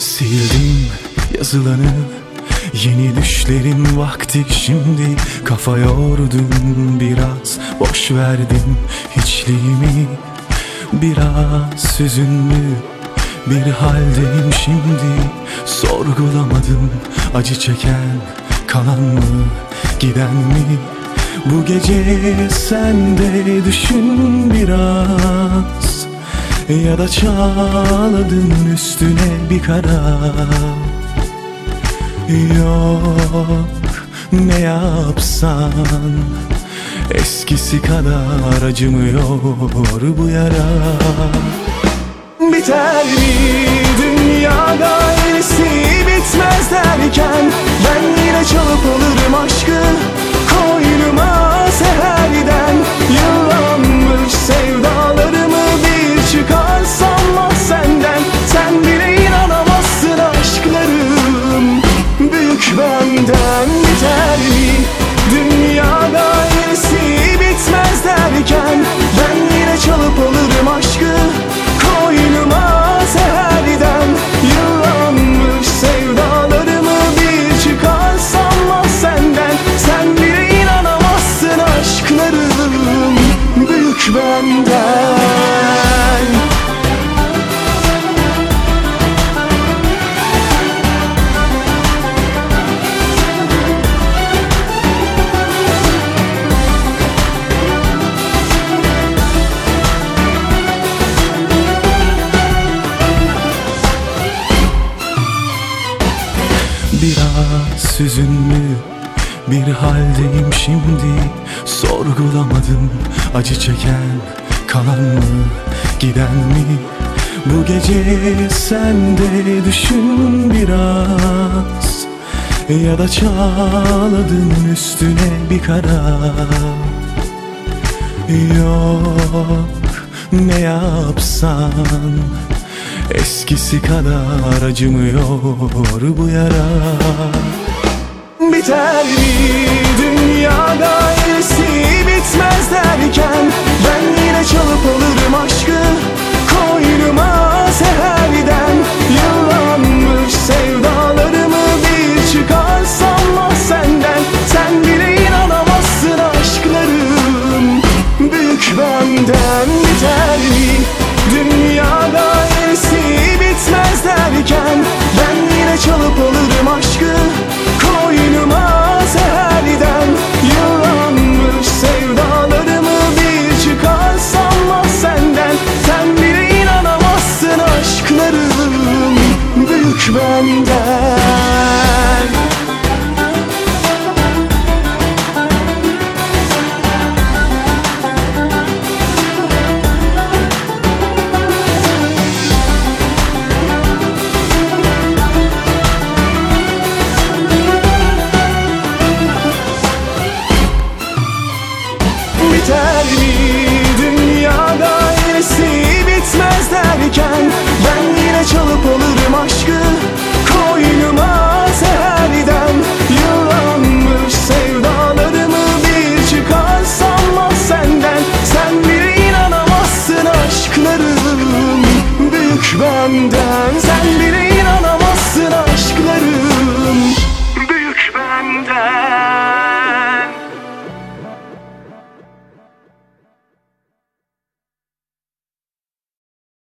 Sildim yazılanı, yeni düşlerin vakti şimdi. Kafa yordum biraz, boş verdim hiçliğimi. Biraz hüzünlü bir haldeyim şimdi. Sorgulamadım, acı çeken kalan mı giden mi? Bu gece sen de düşün biraz, ya da çağladın üstüne bir kara. Yok, ne yapsan eskisi kadar acımıyor bu yara. Biter mi dünyada iyisi bitmez derken, ben yine çalıp alırım aşkı koynuma seherden. Yıllanmış sevdalarımı bir çıkarsam ah senden, sen bile inanamazsın aşklarım büyük benden. Biter mi dünyada iyisi bitmez derken, ben yine çalıp alırım aşkı koynuma seherden. Yıllanmış sevdalarımı bir çıkarsam ah senden, sen bile inanamazsın aşklarım büyük benden. Biraz hüzünlü bir haldeyim şimdi. Sorgulamadım, acı çeken kalan mı giden mi? Bu gece sen de düşün biraz, ya da çağladın üstüne bir kara. Yok, ne yapsan eskisi kadar acımıyor bu yara. Biter mi dünyada